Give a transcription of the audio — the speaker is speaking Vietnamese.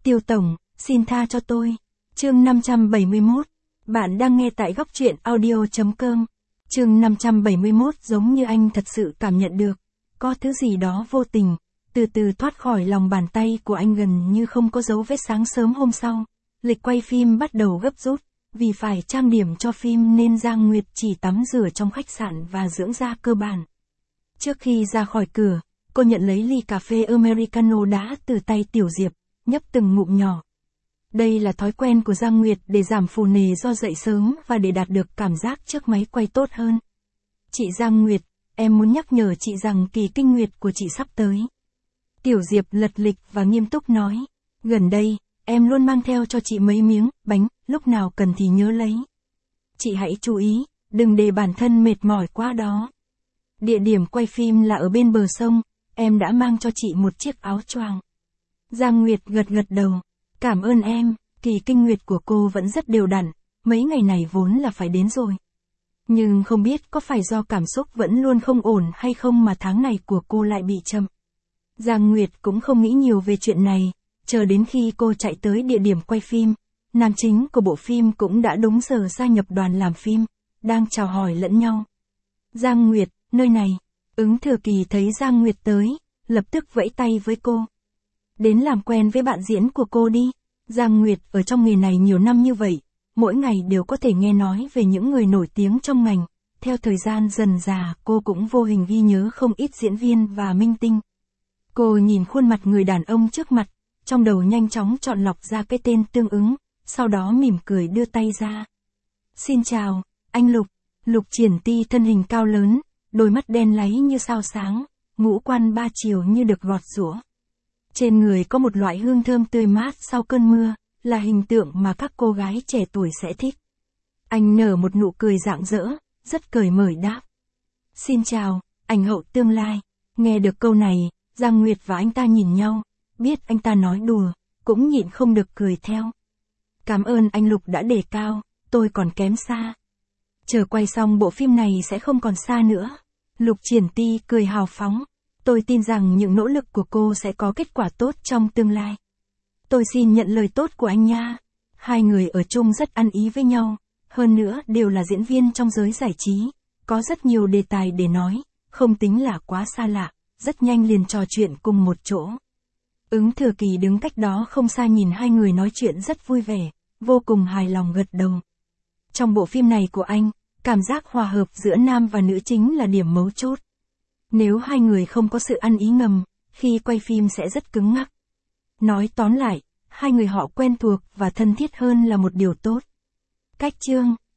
Tiêu Tổng, xin tha cho tôi. Chương 571. Bạn đang nghe tại góc truyện audio.com. Chương 571 giống như anh thật sự cảm nhận được. Có thứ gì đó vô tình, từ từ thoát khỏi lòng bàn tay của anh gần như không có dấu vết. Sáng sớm hôm sau, lịch quay phim bắt đầu gấp rút. Vì phải trang điểm cho phim nên Giang Nguyệt chỉ tắm rửa trong khách sạn và dưỡng da cơ bản. Trước khi ra khỏi cửa, cô nhận lấy ly cà phê Americano đá từ tay Tiểu Diệp, nhấp từng ngụm nhỏ. Đây là thói quen của Giang Nguyệt để giảm phù nề do dậy sớm và để đạt được cảm giác trước máy quay tốt hơn. Chị Giang Nguyệt, em muốn nhắc nhở chị rằng kỳ kinh nguyệt của chị sắp tới. Tiểu Diệp lật lịch và nghiêm túc nói, gần đây, em luôn mang theo cho chị mấy miếng bánh, lúc nào cần thì nhớ lấy. Chị hãy chú ý, đừng để bản thân mệt mỏi quá đó. Địa điểm quay phim là ở bên bờ sông, em đã mang cho chị một chiếc áo choàng. Giang Nguyệt gật gật đầu, cảm ơn em, kỳ kinh nguyệt của cô vẫn rất đều đặn, mấy ngày này vốn là phải đến rồi. Nhưng không biết có phải do cảm xúc vẫn luôn không ổn hay không mà tháng này của cô lại bị chậm. Giang Nguyệt cũng không nghĩ nhiều về chuyện này, chờ đến khi cô chạy tới địa điểm quay phim, nam chính của bộ phim cũng đã đúng giờ gia nhập đoàn làm phim, đang chào hỏi lẫn nhau. Giang Nguyệt, nơi này. Ứng Thừa Kỳ thấy Giang Nguyệt tới, lập tức vẫy tay với cô. Đến làm quen với bạn diễn của cô đi. Giang Nguyệt ở trong nghề này nhiều năm như vậy, mỗi ngày đều có thể nghe nói về những người nổi tiếng trong ngành. Theo thời gian dần dà, cô cũng vô hình ghi nhớ không ít diễn viên và minh tinh. Cô nhìn khuôn mặt người đàn ông trước mặt, trong đầu nhanh chóng chọn lọc ra cái tên tương ứng, sau đó mỉm cười đưa tay ra. Xin chào, anh Lục. Lục Triển Ti thân hình cao lớn, đôi mắt đen láy như sao sáng, ngũ quan ba chiều như được gọt giũa. Trên người có một loại hương thơm tươi mát sau cơn mưa, là hình tượng mà các cô gái trẻ tuổi sẽ thích. Anh nở một nụ cười rạng rỡ, rất cởi mở đáp. Xin chào, ảnh hậu tương lai. Nghe được câu này, Giang Nguyệt và anh ta nhìn nhau, biết anh ta nói đùa, cũng nhịn không được cười theo. Cảm ơn anh Lục đã đề cao, tôi còn kém xa. Chờ quay xong bộ phim này sẽ không còn xa nữa. Lục Triển Ti cười hào phóng. Tôi tin rằng những nỗ lực của cô sẽ có kết quả tốt trong tương lai. Tôi xin nhận lời tốt của anh nha. Hai người ở chung rất ăn ý với nhau, hơn nữa đều là diễn viên trong giới giải trí, có rất nhiều đề tài để nói, không tính là quá xa lạ, rất nhanh liền trò chuyện cùng một chỗ. Ứng Thừa Kỳ đứng cách đó không xa nhìn hai người nói chuyện rất vui vẻ, vô cùng hài lòng gật đầu. Trong bộ phim này của anh, cảm giác hòa hợp giữa nam và nữ chính là điểm mấu chốt. Nếu hai người không có sự ăn ý ngầm, khi quay phim sẽ rất cứng ngắc. Nói tóm lại, hai người họ quen thuộc và thân thiết hơn là một điều tốt. Cách chương